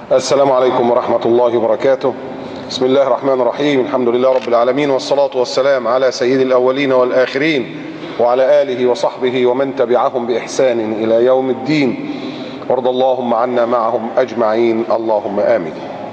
السلام عليكم ورحمة الله وبركاته. بسم الله الرحمن الرحيم. الحمد لله رب العالمين، والصلاة والسلام على سيد الأولين والآخرين وعلى آله وصحبه ومن تبعهم بإحسان إلى يوم الدين، وارض اللهم عنا معهم أجمعين، اللهم آمين.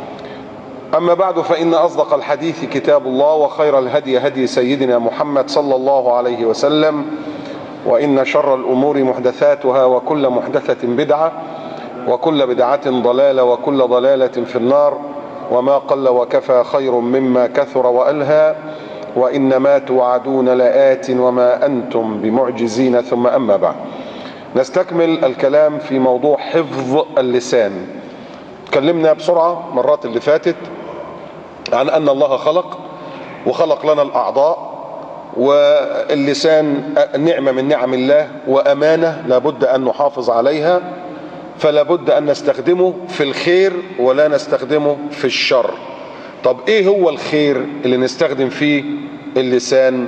أما بعد، فإن أصدق الحديث كتاب الله، وخير الهدي هدي سيدنا محمد صلى الله عليه وسلم، وإن شر الأمور محدثاتها، وكل محدثة بدعة، وكل بدعة ضلالة، وكل ضلالة في النار. وما قل وكفى خير مما كثر وألهى، وإنما توعدون لآت وما أنتم بمعجزين. ثم أما بعد، نستكمل الكلام في موضوع حفظ اللسان. تكلمنا بسرعة مرات اللي فاتت عن أن الله خلق وخلق لنا الأعضاء، واللسان نعمة من نعم الله وأمانة لابد أن نحافظ عليها، فلا بد أن نستخدمه في الخير ولا نستخدمه في الشر. طب إيه هو الخير اللي نستخدم فيه اللسان؟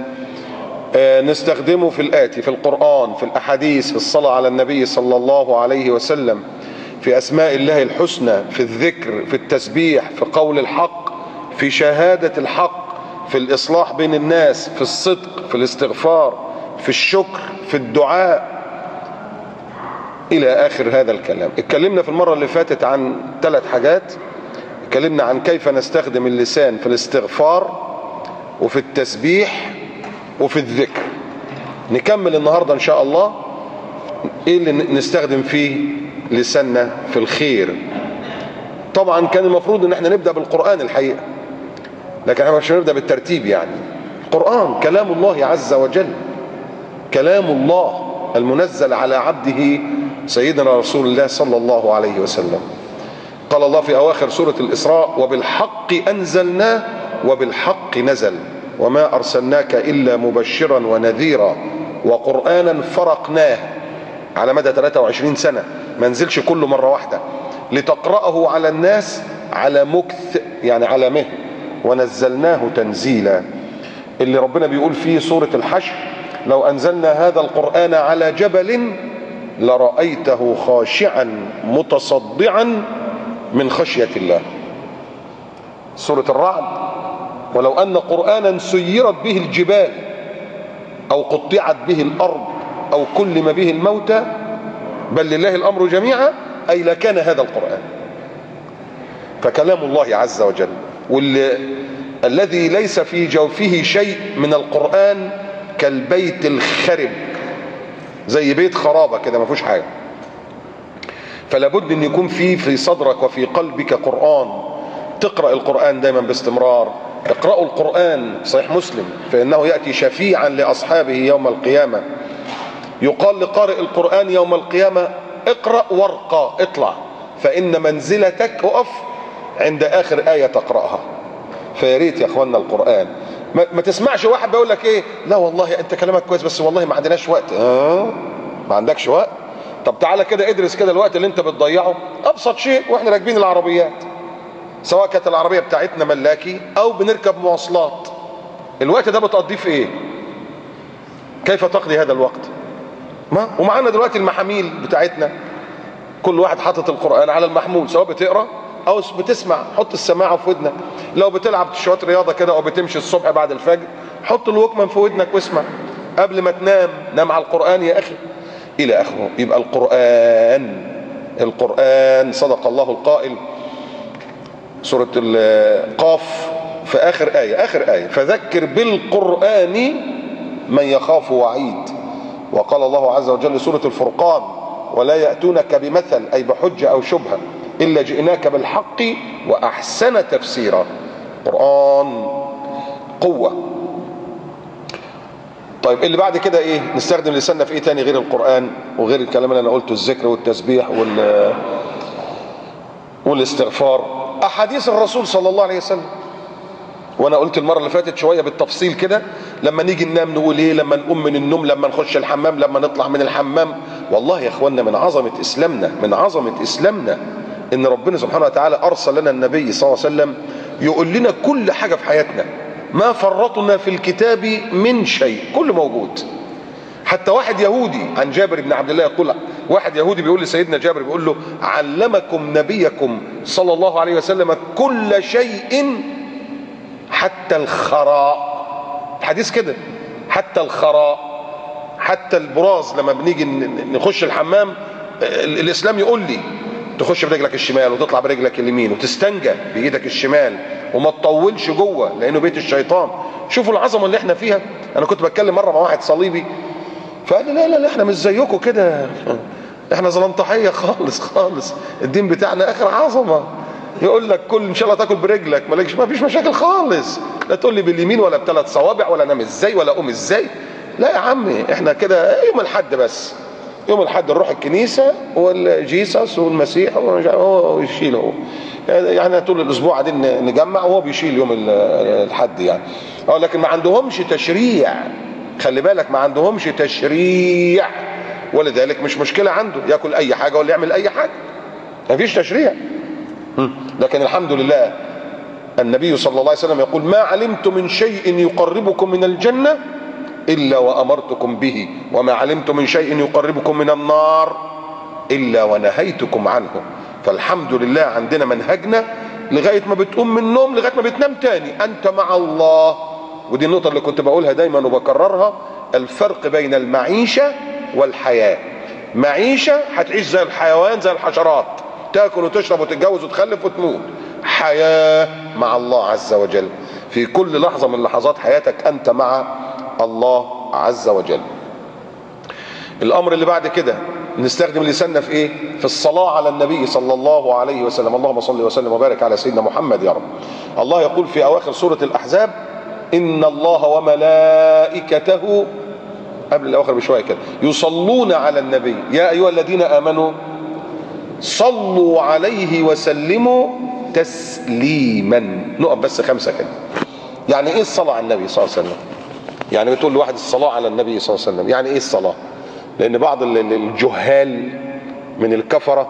نستخدمه في الآتي: في القرآن، في الأحاديث، في الصلاة على النبي صلى الله عليه وسلم، في أسماء الله الحسنى، في الذكر، في التسبيح، في قول الحق، في شهادة الحق، في الإصلاح بين الناس، في الصدق، في الاستغفار، في الشكر، في الدعاء، إلى آخر هذا الكلام. اتكلمنا في المرة اللي فاتت عن 3 حاجات. اتكلمنا عن كيف نستخدم اللسان في الاستغفار، وفي التسبيح، وفي الذكر. نكمل النهاردة إن شاء الله إيه اللي نستخدم فيه لساننا في الخير. طبعا كان المفروض إن احنا نبدأ بالقرآن الحقيقة، لكن احنا مش هنبدأ بالترتيب. يعني القرآن كلام الله عز وجل، كلام الله المنزل على عبده سيدنا رسول الله صلى الله عليه وسلم. قال الله في أواخر سورة الإسراء: وبالحق أنزلناه وبالحق نزل وما أرسلناك إلا مبشرا ونذيرا وقرآنا فرقناه على مدى 23 سنة، ما نزلش كله مرة واحدة، لتقرأه على الناس على مكث، يعني على مهل، ونزلناه تنزيلا. اللي ربنا بيقول فيه سورة الحشر: لو أنزلنا هذا القرآن على جبل لرأيته خاشعا متصدعا من خشية الله. سورة الرعد: ولو أن قرآنا سيرت به الجبال أو قطعت به الأرض أو كلم به الموتى بل لله الأمر جميعا، أي لكان هذا القرآن. فكلام الله عز وجل، الذي ليس في جوفه شيء من القرآن كالبيت الخرب، زي بيت خرابة كده ما فيهوش حاجة. فلا بد ان يكون في صدرك وفي قلبك قرآن، تقرأ القرآن دايما باستمرار. اقرأوا القرآن، صحيح مسلم: فإنه يأتي شفيعا لأصحابه يوم القيامة. يقال لقارئ القرآن يوم القيامة: اقرأ وارقى، اطلع، فإن منزلتك اقف عند آخر آية تقرأها. فيا ريت يا اخوانا القرآن ما تسمعش واحد بيقول لك ايه: لا والله انت كلامك كويس بس والله ما عندناش وقت. ما عندكش وقت؟ طب تعالى كده ادرس كده الوقت اللي انت بتضيعه. ابسط شيء واحنا راكبين العربيات، سواء كانت العربيه بتاعتنا ملاكي او بنركب مواصلات، الوقت ده بتقضيه في ايه؟ كيف تقضي هذا الوقت؟ ما ومعانا دلوقتي المحاميل بتاعتنا، كل واحد حاطط القرآن على المحمول، سواء بتقرا او بتسمع، حط السماعه في ودنك. لو بتلعب شويه رياضه كده او بتمشي الصبح بعد الفجر، حط الوكمان في ودنك واسمع. قبل ما تنام نام على القرآن يا اخي، الى اخره. يبقى القرآن صدق الله القائل، سورة القاف في اخر آية: فذكر بالقرآن من يخاف وعيد. وقال الله عز وجل سورة الفرقان: ولا يأتونك بمثل، أي بحجة أو شبهة، إلا جئناك بالحق وأحسن تفسيرا. قرآن قوة. طيب اللي بعد كده ايه؟ نستخدم لساننا في ايه تاني غير القرآن وغير الكلام اللي انا قلته: الذكر والتسبيح والاستغفار. احاديث الرسول صلى الله عليه وسلم، وانا قلت المرة اللي فاتت شوية بالتفصيل كده. لما نيجي ننام نقول ايه؟ لما نقوم من النوم، لما نخش الحمام، لما نطلع من الحمام. والله يا اخوانا من عظمة اسلامنا ان ربنا سبحانه وتعالى ارسل لنا النبي صلى الله عليه وسلم يقول لنا كل حاجة في حياتنا، ما فرطنا في الكتاب من شيء، كله موجود. حتى واحد يهودي عن جابر بن عبد الله يقول: واحد يهودي بيقول لسيدنا جابر، بيقول له علمكم نبيكم صلى الله عليه وسلم كل شيء حتى الخراء. الحديث كده، حتى الخراء، حتى البراز لما بنيجي نخش الحمام الاسلام يقول لي تخش برجلك الشمال وتطلع برجلك اليمين وتستنجى بايدك الشمال وما تطولش جوه لانه بيت الشيطان. شوفوا العظمه اللي احنا فيها. انا كنت بتكلم مره مع واحد صليبي فقال لي لا احنا مش زيكم كده، احنا زلمطحيه خالص خالص، الدين بتاعنا اخر عظمه. يقول لك كل ان شاء الله تاكل برجلك، ما فيش مشاكل خالص، لا تقول لي باليمين ولا بثلاث صوابع ولا انام ازاي ولا اقوم ازاي. لا يا عمي، احنا كده يوم الاحد بس، يوم الاحد نروح الكنيسه والجيسس والمسيح هو يشيل، هو يعني طول الاسبوع قاعدين نجمع وهو بيشيل يوم الاحد يعني. لكن ما عندهمش تشريع، خلي بالك ما عندهمش تشريع، ولذلك مش مشكله عنده ياكل اي حاجه ولا يعمل اي حاجه، ما فيش تشريع. لكن الحمد لله النبي صلى الله عليه وسلم يقول ما علمت من شيء يقربكم من الجنه الا وامرتكم به، وما علمت من شيء يقربكم من النار الا ونهيتكم عنه. فالحمد لله عندنا منهجنا لغايه ما بتقوم من النوم لغايه ما بتنام تاني انت مع الله. ودي النقطه اللي كنت بقولها دايما وبكررها، الفرق بين المعيشه والحياه. معيشه هتعيش زي الحيوان زي الحشرات، تاكل وتشرب وتتجوز وتخلف وتموت. حياه مع الله عز وجل، في كل لحظه من لحظات حياتك انت مع الله عز وجل. الامر اللي بعد كده نستخدم لساننا في ايه؟ في الصلاه على النبي صلى الله عليه وسلم. اللهم صل وسلم وبارك على سيدنا محمد يا رب. الله يقول في اواخر سوره الاحزاب ان الله وملائكته، قبل الاواخر بشويه كده، يصلون على النبي يا ايها الذين امنوا صلوا عليه وسلموا تسليما. نقف بس 5 كده. يعني ايه الصلاه على النبي صلى الله عليه وسلم؟ يعني بتقول لواحد الصلاه على النبي صلى الله عليه وسلم، يعني ايه الصلاه؟ لان بعض الجهال من الكفره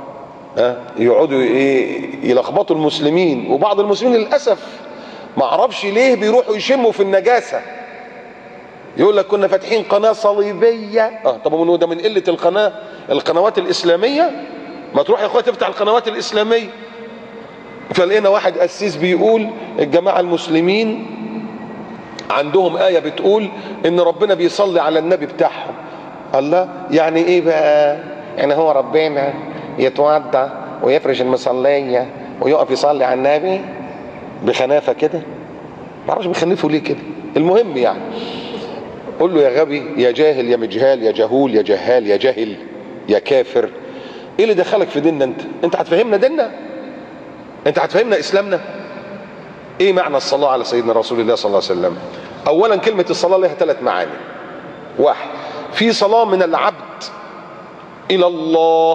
يقعدوا يلخبطوا المسلمين، وبعض المسلمين للاسف ما اعرفش ليه بيروحوا يشموا في النجاسه. يقول لك كنا فاتحين قناه صليبيه. طب ده من قله القنوات الاسلاميه. ما تروح يا اخويا تفتح القنوات الاسلاميه. فلقينا واحد قسيس بيقول الجماعه المسلمين عندهم آية بتقول إن ربنا بيصلي على النبي بتاعهم. الله، يعني إيه بقى؟ يعني هو ربنا يتوضى ويفرش المصلية ويقف يصلي على النبي بخنافة كده؟ معرفش بيخنفوا ليه كده. المهم يعني قول له يا غبي يا جاهل يا مجهال يا جهول يا جهال يا جاهل يا كافر، إيه اللي دخلك في ديننا؟ أنت هتفهمنا ديننا؟ أنت هتفهمنا إسلامنا؟ ايه معنى الصلاة على سيدنا رسول الله صلى الله عليه وسلم؟ اولا كلمة الصلاة لها 3 معاني. 1، في صلاة من العبد الى الله،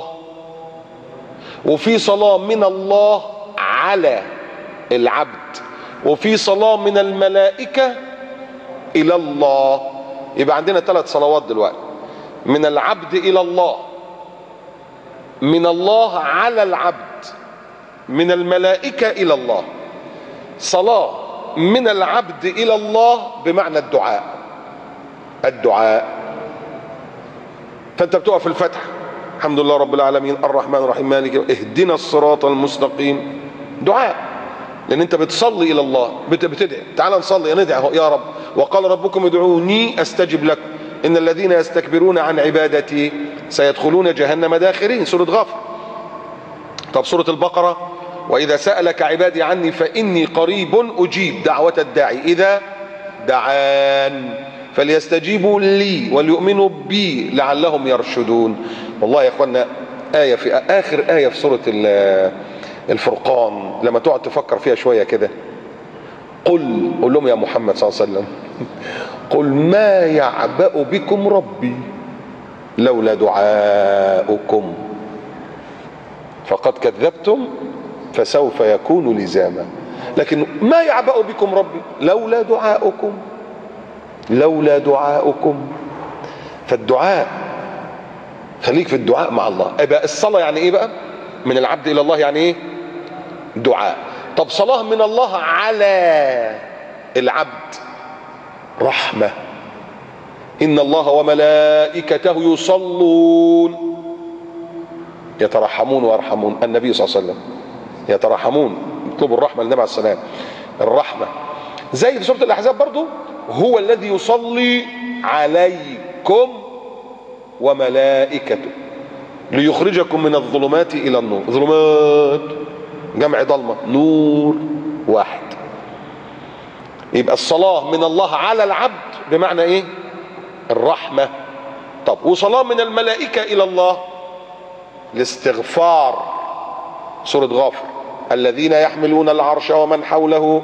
وفي صلاة من الله على العبد، وفي صلاة من الملائكة الى الله. يبقى عندنا 3 صلوات دلوقتي، من العبد الى الله، من الله على العبد، من الملائكة الى الله. صلاة من العبد إلى الله بمعنى الدعاء. فأنت بتقف في الفتح الحمد لله رب العالمين الرحمن الرحيم مالك اهدنا الصراط المستقيم، دعاء، لأن أنت بتصلي إلى الله، بتدعي. تعال نصلي ندعي يا رب، وقال ربكم ادعوني أستجب لكم إن الذين يستكبرون عن عبادتي سيدخلون جهنم داخرين. سورة غافر. طب سورة البقرة وإذا سألك عبادي عني فإني قريب أجيب دعوة الداعي إذا دعان فليستجيبوا لي وليؤمنوا بي لعلهم يرشدون. والله يا اخوانا آية في آخر آية في سورة الفرقان لما تقعد تفكر فيها شوية كده، قل لهم يا محمد صلى الله عليه وسلم قل ما يعبأ بكم ربي لولا دعاؤكم فقد كذبتم فسوف يكون لزاما. لكن ما يعبأ بكم ربي لولا دعاؤكم، لولا دعاؤكم. فالدعاء، خليك في الدعاء مع الله. يبقى الصلاة يعني ايه بقى؟ من العبد الى الله يعني ايه؟ دعاء. طب صلاة من الله على العبد رحمة. ان الله وملائكته يصلون يترحمون ويرحمون. النبي صلى الله عليه وسلم يترحمون، يطلبوا الرحمة للنبي عليه السلام، الرحمة. زي في سورة الأحزاب برضو، هو الذي يصلي عليكم وملائكته ليخرجكم من الظلمات إلى النور. ظلمات جمع ضلمة، نور واحد. يبقى الصلاة من الله على العبد بمعنى ايه؟ الرحمة. طب وصلاة من الملائكة إلى الله الاستغفار. سورة غافر، الذين يحملون العرش ومن حوله.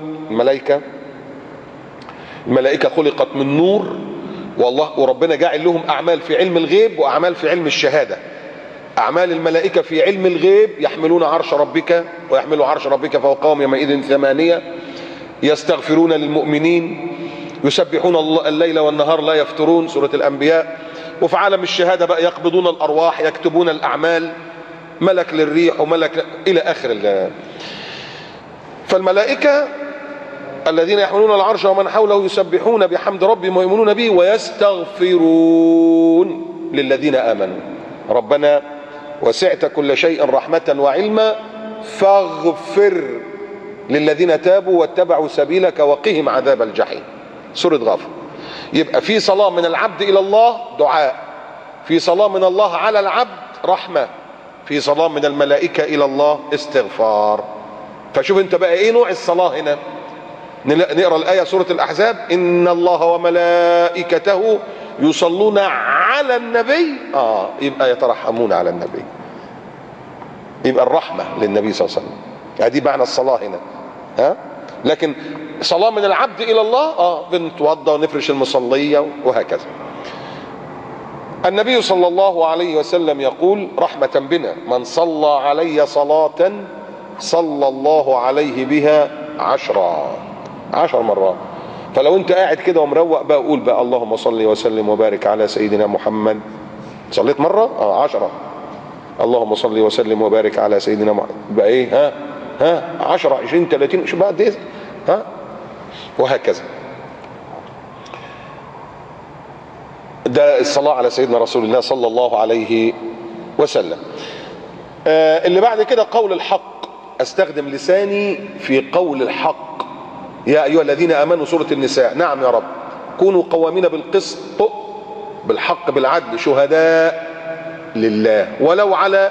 الملائكة خلقت من نور، والله وربنا جاعل لهم أعمال في علم الغيب وأعمال في علم الشهادة. أعمال الملائكة في علم الغيب يحملون عرش ربك ويحملوا عرش ربك فوقهم يومئذ 8، يستغفرون للمؤمنين، يسبحون الليل والنهار لا يفترون. سورة الأنبياء. وفي عالم الشهادة بقى يقبضون الأرواح، يكتبون الأعمال، ملك للريح وملك إلى آخر. فالملائكة الذين يحملون العرش ومن حوله يسبحون بحمد ربهم ويؤمنون به ويستغفرون للذين آمنوا. ربنا وسعت كل شيء رحمة وعلما فاغفر للذين تابوا واتبعوا سبيلك وقهم عذاب الجحيم. سورة غافر. يبقى في صلاة من العبد إلى الله دعاء، في صلاة من الله على العبد رحمة، في صلاة من الملائكة إلى الله استغفار. فشوف انت بقى ايه نوع الصلاة هنا. نقرأ الآية سورة الأحزاب، إن الله وملائكته يصلون على النبي. يبقى يترحمون على النبي، يبقى الرحمة للنبي صلى الله عليه وسلم. هذه معنى الصلاة هنا. لكن صلاة من العبد إلى الله بنتوضى ونفرش المصلية وهكذا. النبي صلى الله عليه وسلم يقول رحمة بنا، من صلى علي صلاة صلى الله عليه بها 10 مرات. فلو انت قاعد كده ومروق بقى قول بقى اللهم صل وسلم وبارك على سيدنا محمد. صليت مرة 10. اللهم صل وسلم وبارك على سيدنا محمد بقى ايه 10 20 30 شو بقى دي وهكذا. ده الصلاة على سيدنا رسول الله صلى الله عليه وسلم. اللي بعد كده قول الحق. استخدم لساني في قول الحق. يا ايها الذين امنوا. سورة النساء. نعم يا رب. كونوا قوامين بالقسط بالحق بالعدل شهداء لله ولو على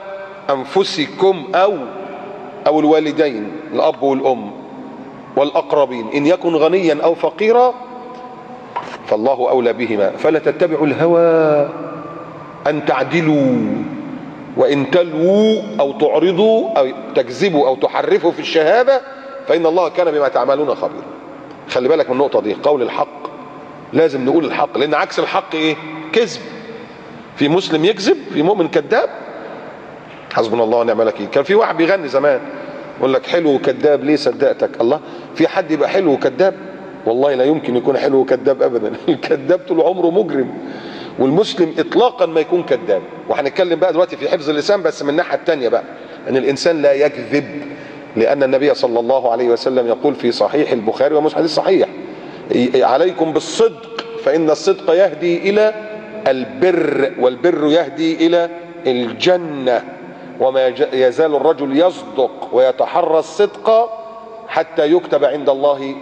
انفسكم او الوالدين الاب والام والاقربين ان يكن غنيا او فقيرا فالله اولى بهما فلا تتبعوا الهوى ان تعدلوا وان تلووا او تعرضوا او تكذبوا او تحرفوا في الشهاده فان الله كان بما تعملون خبيرا. خلي بالك من النقطه دي. قول الحق لازم نقول الحق، لان عكس الحق ايه؟ كذب. في مسلم يكذب، في مؤمن كذاب. حسبنا الله ونعم الوكيل. كان في واحد بيغني زمان يقول لك حلو وكذاب ليه صدقتك. الله، في حد يبقى حلو وكذاب؟ والله لا يمكن يكون حلو وكذاب ابدا. الكذاب طول عمره مجرم، والمسلم اطلاقا ما يكون كذاب. وهنتكلم بقى دلوقتي في حفظ اللسان بس من الناحيه الثانيه بقى، ان الانسان لا يكذب، لان النبي صلى الله عليه وسلم يقول في صحيح البخاري ومسلم حديث صحيح: عليكم بالصدق فان الصدق يهدي الى البر والبر يهدي الى الجنه وما يزال الرجل يصدق ويتحرى الصدق حتى يكتب عند الله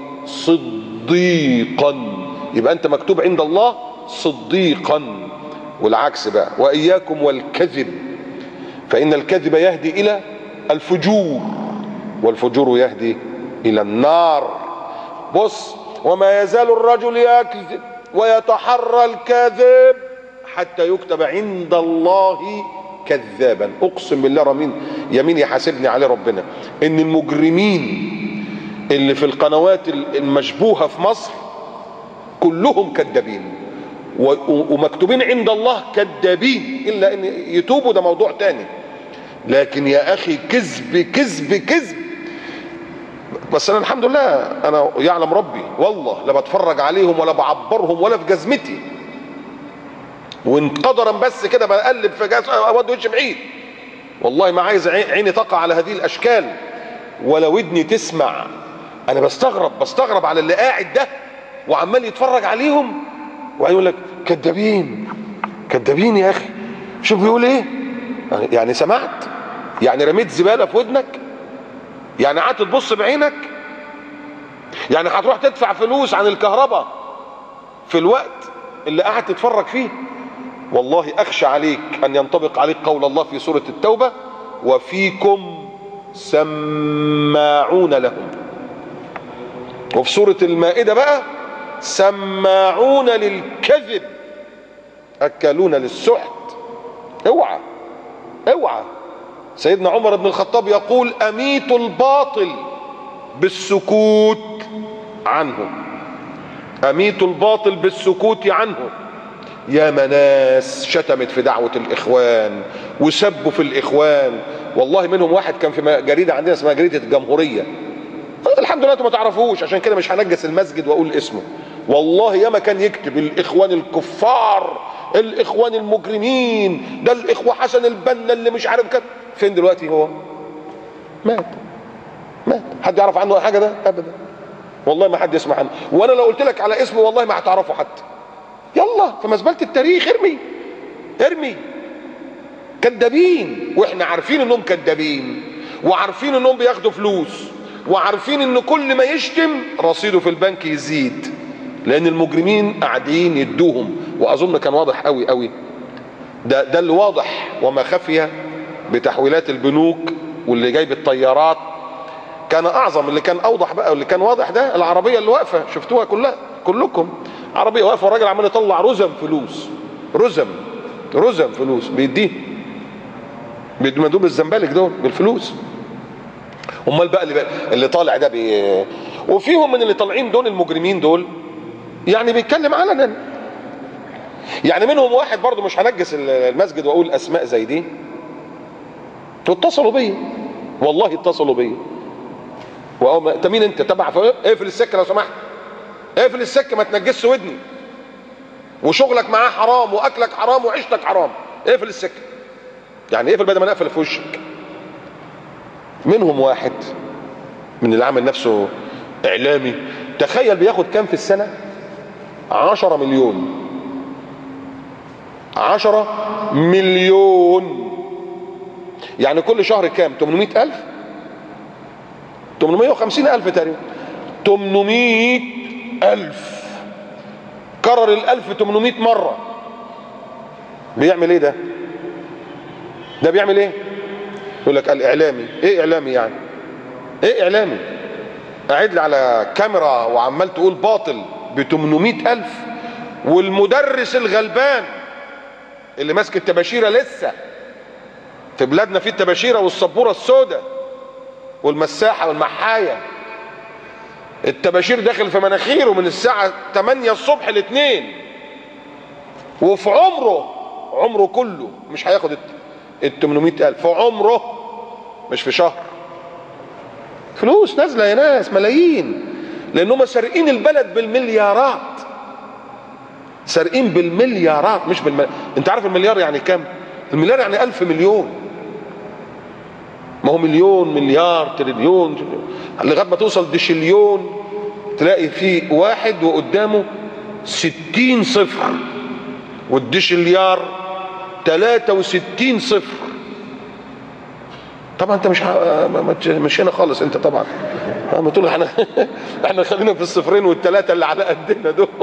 صديقا. يبقى انت مكتوب عند الله صديقا. والعكس بقى: واياكم والكذب فان الكذب يهدي الى الفجور والفجور يهدي الى النار. بص: وما يزال الرجل يكذب ويتحرى الكذب حتى يكتب عند الله كذابا. اقسم بالله رمين يمين يحاسبني عليه ربنا ان المجرمين اللي في القنوات المشبوهة في مصر كلهم كذابين ومكتوبين عند الله كذابين، الا ان يتوبوا ده موضوع تاني. لكن يا اخي كذب كذب كذب. بس انا الحمد لله انا يعلم ربي والله لا بتفرج عليهم ولا بعبرهم ولا في جزمتي، وان قدرا بس كده بقلب في جهاز اودي وشي بعيد. والله ما عايز عيني تقع على هذه الاشكال ولا ودني تسمع. انا بستغرب على اللي قاعد ده وعمال يتفرج عليهم ويقول لك كذابين كذابين. يا اخي شوف بيقول ايه: يعني سمعت؟ يعني رميت زبالة في ودنك؟ يعني قعدت تبص بعينك؟ يعني هتروح تدفع فلوس عن الكهرباء في الوقت اللي قاعد تتفرج فيه؟ والله اخشى عليك ان ينطبق عليك قول الله في سورة التوبة: وفيكم سماعون لهم. وفي سورة المائدة بقى: سماعون للكذب اكلون للسحت. اوعى اوعى. سيدنا عمر بن الخطاب يقول: اميتوا الباطل بالسكوت عنه. اميتوا الباطل بالسكوت عنه. يا ناس شتمت في دعوة الاخوان وسبوا في الاخوان. والله منهم واحد كان في جريدة عندنا اسمها جريدة الجمهورية، الحمد لله انتم ما تعرفوش عشان كده مش هنجس المسجد واقول اسمه. والله ياما كان يكتب: الاخوان الكفار، الاخوان المجرمين، ده الاخوة حسن البنا اللي مش عارف كده. فين دلوقتي هو؟ مات. حد يعرف عنه حاجة؟ ده ابدا، والله ما حد يسمع عنه. وانا لو قلت لك على اسمه والله ما هتعرفه حتى. يلا في مزبلة التاريخ ارمي. كدابين، واحنا عارفين انهم كدابين، وعارفين انهم بياخدوا فلوس، وعارفين ان كل ما يشتم رصيده في البنك يزيد، لان المجرمين قاعدين يدوهم. واظن كان واضح قوي ده اللي واضح وما خفي بتحويلات البنوك واللي جاي بالطيارات. كان اعظم اللي كان اوضح بقى واللي كان واضح ده العربيه اللي واقفه، شفتوها كلكم. عربيه واقفه والراجل عمال يطلع رزم فلوس، رزم فلوس بيديه، بيدوب الزنبالك دول بالفلوس. امال بقى اللي طالع ده وفيهم من اللي طالعين دول المجرمين دول يعني بيتكلم علنا. يعني منهم واحد برضو مش هنجس المسجد واقول اسماء زي دي، واتصلوا بيا، والله اتصلوا بيا. انت مين؟ انت تبع؟ اقفل السكه لو سمحت، اقفل السكه، ما تنجسش ودني، وشغلك معاه حرام واكلك حرام وعيشتك حرام، اقفل السكه. يعني اقفل بدل ما نقفل في وشك. منهم واحد من اللي عامل نفسه اعلامي، تخيل بياخد كام في السنه؟ 10 مليون. 10 مليون يعني كل شهر كام؟ 800,000 850,000 تقريبا. 800,000 كرر ال1000 800 مرة. بيعمل ايه ده؟ بيعمل ايه؟ يقول لك الاعلامي. ايه اعلامي يعني؟ ايه اعلامي؟ قاعد لي على كاميرا وعمال تقول باطل ب800,000، والمدرس الغلبان اللي ماسك التباشيره، لسه في بلادنا في التباشيره والسبوره السوداء والمساحه والمحايه، التباشير داخل في مناخيره من الساعه 8 الصبح ل2، وفي عمره كله مش هياخد ال800,000 في عمره، مش في شهر. فلوس نازله يا ناس، ملايين، لانهم سارقين البلد بالمليارات. سارقين بالمليارات مش انت عارف المليار يعني كام؟ المليار يعني 1000 مليون. ما هو مليون، مليار، تريليون، لغايه ما توصل دشليون، تلاقي فيه واحد وقدامه 60 صفر، والدشليار 63 صفر. طبعا انت مش هنا خالص انت طبعا. ما تقول احنا خلينا في الصفرين والثلاثه اللي على قدنا دول.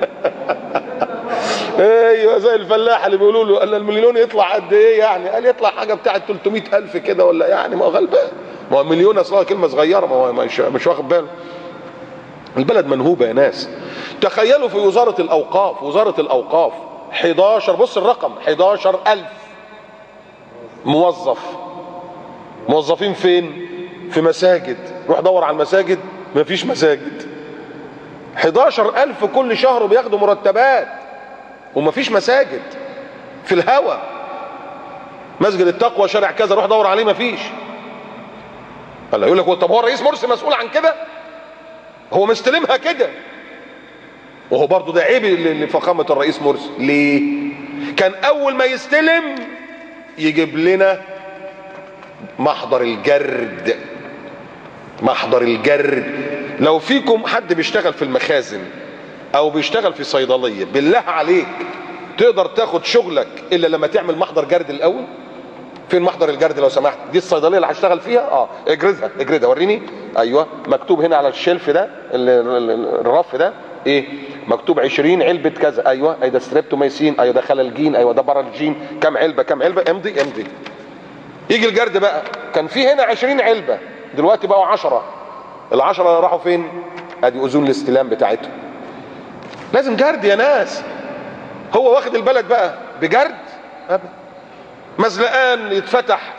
ايوه زي الفلاح اللي بيقولوا له قال المليون يطلع قد ايه يعني؟ قال يطلع حاجه بتاعه 300,000 كده ولا يعني، ما هو غلبان، ما هو مليون اصلا كلمه صغيره، ما هو مش واخد باله. البلد منهوبه يا ناس. تخيلوا في وزاره الاوقاف 11، بص الرقم، 11,000 موظفين فين؟ في مساجد. روح دور على المساجد، مفيش مساجد. 11,000 كل شهر بياخدوا مرتبات ومفيش مساجد. في الهوا مسجد التقوى شارع كذا، روح دور عليه مفيش. هلا يقول لك طب هو الرئيس مرسي مسؤول عن كده؟ هو مستلمها كده. وهو برضه ده عيب لفخامه الرئيس مرسي. ليه؟ كان اول ما يستلم يجيب لنا محضر الجرد. لو فيكم حد بيشتغل في المخازن او بيشتغل في صيدليه، بالله عليك تقدر تاخد شغلك الا لما تعمل محضر جرد الاول؟ فين محضر الجرد لو سمحت؟ دي الصيدليه اللي هشتغل فيها؟ اجردها اجردها وريني. ايوه مكتوب هنا على الشلف ده الرف ده ايه؟ مكتوب 20 علبه كذا. ايوه ده ستريبتوميسين، ايوه ده خلالجين، ايوه ده بارالجين، كام علبه كام علبه، امضي امضي. يجي الجرد بقى، كان في هنا 20 علبه دلوقتي بقوا 10. ال10 راحوا فين؟ ادي اذون الاستلام بتاعتهم. لازم جرد يا ناس. هو واخد البلد بقى بجرد؟ مزلقان يتفتح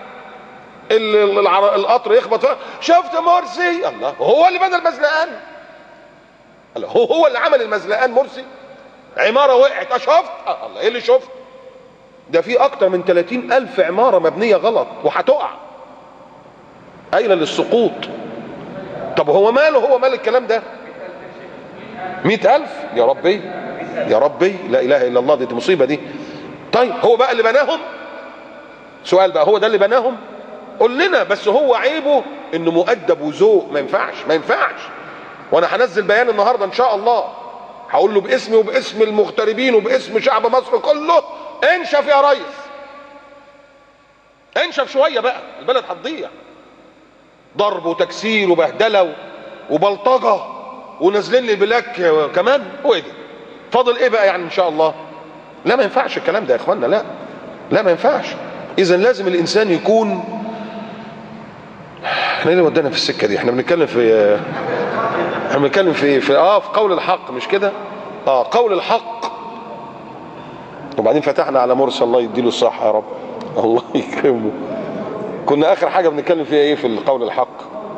القطر يخبط، شفت مرسي؟ الله، هو اللي بنى المزلقان؟ الله، هو اللي عمل المزلقان مرسي؟ عمارة وقعت شفت؟ الله، ايه اللي شفت؟ ده في اكتر من 30,000 عمارة مبنية غلط وهتقع قايلة للسقوط. طب هو ماله؟ هو مال الكلام ده؟ 100,000 يا ربي يا ربي، لا اله الا الله، دي مصيبة دي. طيب هو بقى اللي بناهم؟ سؤال بقى، هو ده اللي بناهم؟ قول لنا. بس هو عيبه انه مؤدب وذوق، ما ينفعش ما ينفعش. وانا هنزل بيان النهارده ان شاء الله، هقول له باسمي وباسم المغتربين وباسم شعب مصر كله، انشف يا ريس، انشف شويه بقى، البلد هتضيع. ضرب وتكسير وبهدله وبلطجه ونازلين لي بلاك كمان، هو ايه ده؟ فاضل ايه بقى يعني ان شاء الله؟ لا ما ينفعش الكلام ده يا اخوانا، لا لا ما ينفعش. اذا لازم الانسان يكون، احنا اللي ودانا في السكه دي، احنا بنتكلم في ايه؟ في قول الحق، مش كده؟ قول الحق. وبعدين فتحنا على مرسى، الله يديله الصحه يا رب، الله يكرمه. كنا اخر حاجه بنتكلم فيها ايه في القول الحق؟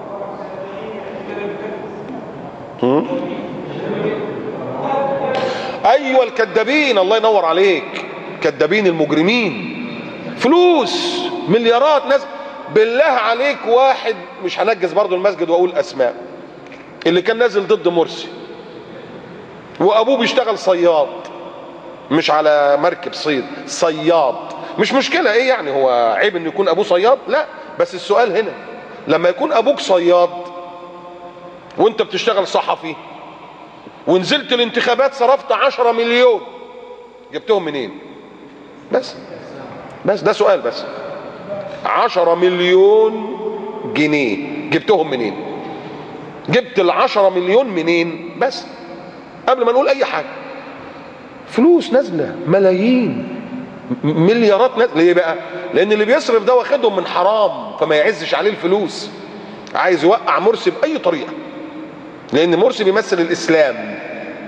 ايوه الكذابين، الله ينور عليك، كذابين المجرمين، فلوس مليارات ناس. بالله عليك واحد، مش هنجز برضو المسجد واقول اسماء، اللي كان نازل ضد مرسي وابوه بيشتغل صياد، مش على مركب صيد، صياد، مش مشكله ايه يعني، هو عيب ان يكون ابوه صياد؟ لا، بس السؤال هنا، لما يكون ابوك صياد وانت بتشتغل صحفي ونزلت الانتخابات صرفت 10 مليون، جبتهم منين؟ بس ده سؤال بس. 10 مليون جنيه جبتهم منين؟ جبت ال10 مليون منين؟ بس قبل ما نقول اي حاجه، فلوس نازله ملايين مليارات نازله. ليه بقى؟ لان اللي بيصرف ده واخدهم من حرام، فما يعزش عليه الفلوس، عايز يوقع مرسي باي طريقه، لان مرسي بيمثل الاسلام،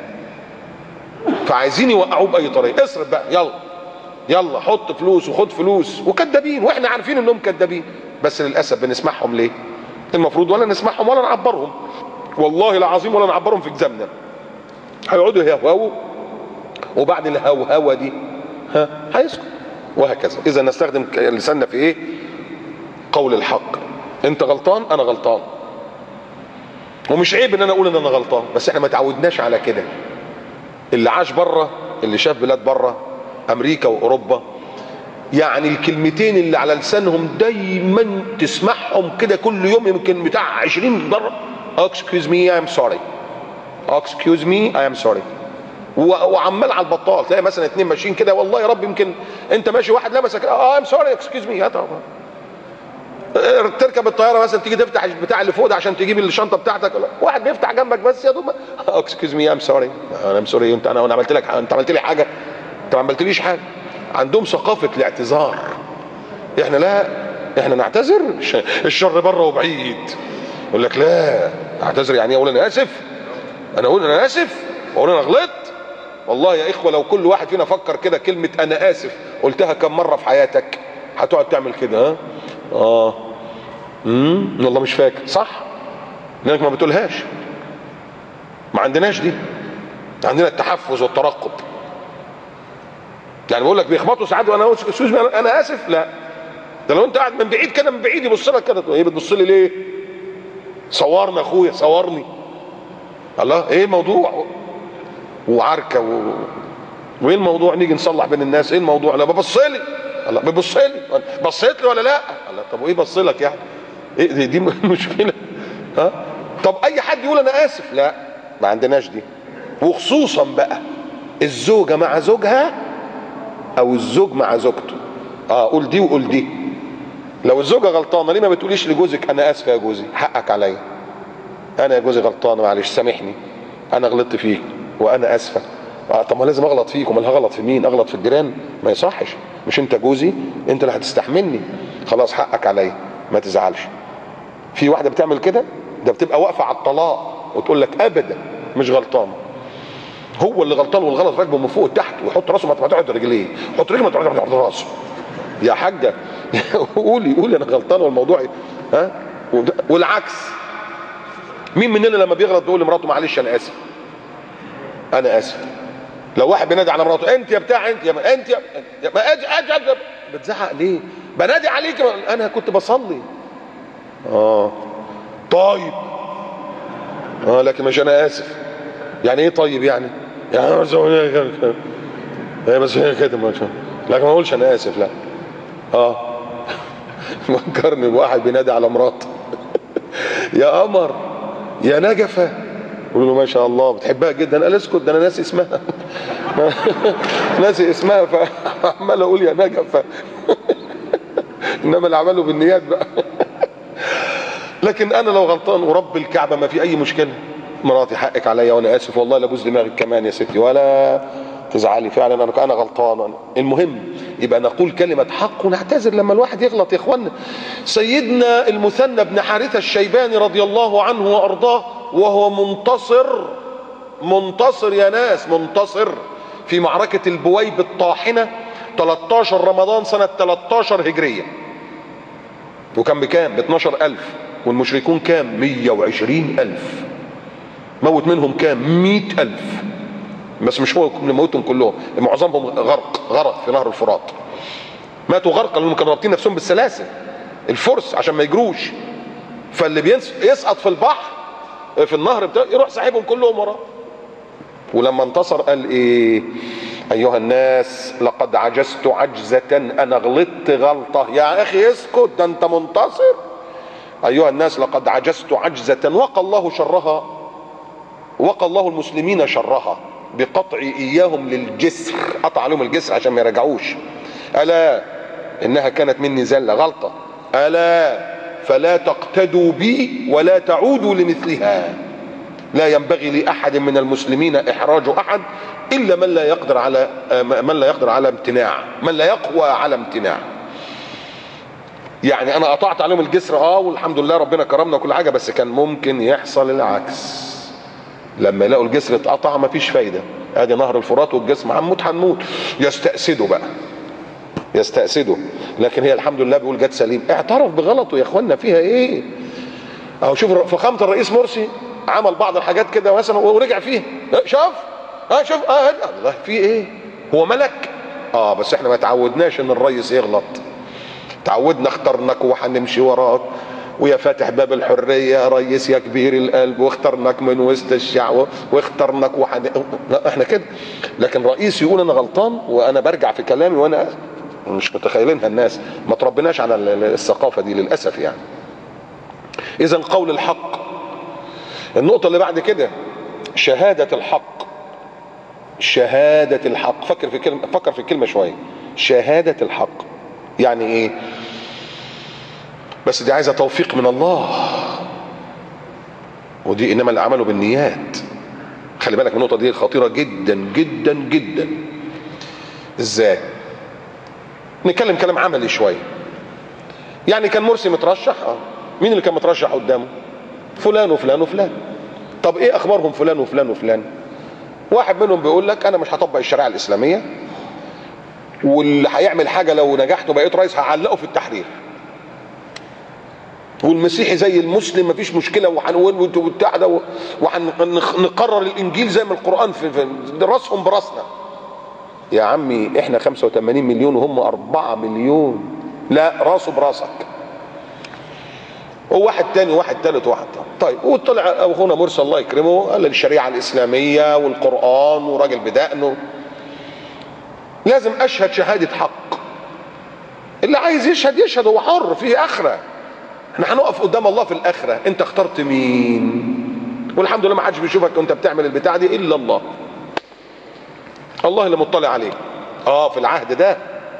فعايزين يوقعوه باي طريقه. اصرف بقى، يلا يلا حط فلوس وخد فلوس، وكذابين، واحنا عارفين انهم كذابين، بس للاسف بنسمعهم. ليه؟ المفروض ولا نسمعهم ولا نعبرهم، والله العظيم ولا نعبرهم في جزمنا. هيقعدوا يهوهوا، وبعد الهوهوه دي هيسكت، وهكذا. اذا نستخدم لساننا في ايه؟ قول الحق. انت غلطان، انا غلطان، ومش عيب ان انا اقول ان انا غلطان، بس احنا ما تعودناش على كده. اللي عاش بره، اللي شاف بلاد بره، امريكا واوروبا، يعني الكلمتين اللي على لسانهم دايما تسمعهم كده كل يوم، يمكن بتاع 20 مره، excuse me I am sorry، excuse me I am sorry، وعمال على البطال. تلاقي مثلا اتنين ماشيين كده، والله يا رب يمكن انت ماشي واحد لمسك I'm sorry excuse me، تركب الطياره مثلا، تيجي تفتح البتاع اللي فوق ده عشان تجيب الشنطه بتاعتك، واحد بيفتح جنبك بس يا دوب excuse me I'm sorry، I'm sorry، انا عملت لك، انت عملت لي حاجه؟ انت ما عملتليش حاجه. عندهم ثقافه الاعتذار، احنا لا، احنا نعتذر، الشر بره وبعيد. يقول لك لا، اعتذر يعني اقول انا اسف، انا اقول انا اسف واقول انا غلطت. والله يا اخوه لو كل واحد فينا فكر كده، كلمه انا اسف قلتها كم مره في حياتك، هتقعد تعمل كده؟ والله مش فاكر، صح؟ لانك ما بتقولهاش، ما عندناش دي، عندنا التحفظ والترقب. يعني بقول لك بيخبطوا ساعات وانا انا اسف، لا، ده لو انت قاعد من بعيد كده، من بعيد يبص لك كده، ايه بتبص لي ليه؟ صورني اخويا، صورني، الله ايه الموضوع؟ وعركه وايه الموضوع؟ نيجي نصلح بين الناس، ايه الموضوع؟ لا ببص لي، الله بيبص لي، بصيت لي ولا لا؟ الله طب وايه بص لك يعني؟ ايه دي مشكله؟ طب اي حد يقول انا اسف؟ لا، ما عندناش دي. وخصوصا بقى الزوجه مع زوجها او الزوج مع زوجته، قول دي وقول دي، لو الزوجه غلطانه ليه ما بتقوليش لجوزك انا اسفه يا جوزي، حقك عليا، انا يا جوزي غلطانه معلش سامحني، انا غلطت فيك وانا اسفه. طب ما لازم اغلط فيك، امال هغلط في مين؟ اغلط في الجيران؟ ما يصحش، مش انت جوزي، انت اللي هتستحملني، خلاص حقك عليا ما تزعلش. في واحده بتعمل كده، ده بتبقى واقفه على الطلاق وتقول لك ابدا مش غلطانه، هو اللي غلطان والغلط راكبه من فوق لتحت، ويحط راسه ما تقعد رجليه، حط رجله ما تقعد راسه. يا حاجه قولي انا غلطان والموضوع ها. والعكس، مين مننا لما بيغلط بيقول لمراته معلش انا اسف، انا اسف؟ لو واحد بينادي على مراته انت يا بتاع انت يا انت يا ما اجي بتزعق ليه؟ بنادي عليك انا كنت بصلي. طيب لكن مش انا اسف. يعني ايه طيب يعني بس هي كده لكن ما اقولش انا اسف لا. فكرني بواحد بينادي على مراته يا قمر يا نجفه، قول له ما شاء الله بتحبها جدا، قال اسكت ده انا ناسي اسمها ناسي اسمها فعمال اقول يا نجفه انما اللي عمله بالنيات بقى لكن انا لو غلطان ورب الكعبه ما في اي مشكله، مراتي حقك عليا وانا اسف والله لابوس دماغك كمان يا ستي ولا تزعلي، فعلا انا غلطان. المهم يبقى نقول كلمه حق ونعتذر لما الواحد يغلط يا اخوانا. سيدنا المثنى بن حارثة الشيباني رضي الله عنه وارضاه وهو منتصر يا ناس، منتصر في معركه البويب الطاحنه 13 رمضان سنه 13 هجريه، وكان بكام؟ ب 12,000 والمشركون كام؟ 120,000. موت منهم كام؟ 100,000. بس مش هو موتهم كلهم، معظمهم غرق في نهر الفرات، ماتوا غرقا لانهم كانوا رابطين نفسهم بالسلاسل الفرس عشان ما يجروش، فاللي يسقط في البحر في النهر بتاعه يروح ساحبهم كلهم وراه. ولما انتصر قال ايه؟ ايها الناس لقد عجزت عجزة، انا غلطت غلطة. يا اخي اسكت ده انت منتصر. ايها الناس لقد عجزت عجزة وقى الله شرها، وقى الله المسلمين شرها بقطع اياهم للجسر، قطع عليهم الجسر عشان ما يرجعوش. الا انها كانت مني زلة غلطة، الا فلا تقتدوا بي ولا تعودوا لمثلها. لا ينبغي لاحد من المسلمين احراج احد الا من لا يقدر على امتناع، من لا يقوى على امتناع. يعني انا قطعت عليهم الجسر والحمد لله ربنا كرمنا وكل حاجه، بس كان ممكن يحصل العكس. لما يلاقوا الجسر اتقطع مفيش فايده، ادي نهر الفرات والجسم هنموت يستأسدوا بقى، يستأسدوا. لكن هي الحمد لله بيقول جت سليم، اعترف بغلطه يا اخوانا، فيها ايه؟ اهو شوف فخامه الرئيس مرسي عمل بعض الحاجات كده مثلا ورجع فيها، شوف الله في ايه؟ هو ملك؟ بس احنا ما تعودناش ان الرئيس يغلط، تعودنا اخترناك وهنمشي وراك، ويا فاتح باب الحريه يا ريس يا كبير القلب، واخترناك من وسط الشعب واخترناك لا احنا كده. لكن رئيس يقول انا غلطان وانا برجع في كلامي، وانا مش متخيلينها الناس، ما تربناش على الثقافه دي للاسف يعني. اذا قول الحق. النقطه اللي بعد كده شهاده الحق. شهاده الحق، فكر في الكلمه شويه. شهاده الحق يعني ايه؟ بس دي عايزه توفيق من الله، ودي انما الاعمال بالنيات. خلي بالك من النقطه دي خطيره جدا جدا جدا. ازاي؟ نتكلم كلام عملي شويه. يعني كان مرسي مترشح، مين اللي كان مترشح قدامه؟ فلان وفلان وفلان. طب ايه اخبارهم فلان وفلان وفلان؟ واحد منهم بيقول لك انا مش هطبق الشريعه الاسلاميه، واللي هيعمل حاجه لو نجحت وبقيت رئيس هعلقه في التحرير، والمسيحي زي المسلم مفيش مشكله وبتاع ده، وهنقرر الانجيل زي ما القران في راسهم براسنا. يا عمي احنا 85 مليون وهم 4 مليون، لا راسه براسك. وواحد تاني واحد تالت واحد طيب. وطلع اخونا مرسي الله يكرمه قال الشريعه الاسلاميه والقران وراجل بدقنه، لازم اشهد شهاده حق. اللي عايز يشهد هو حر، في اخره. احنا هنقف قدام الله في الاخره، انت اخترت مين؟ والحمد لله ما حدش بيشوفك وانت بتعمل البتاع دي الا الله. الله اللي مطلع عليك. في العهد ده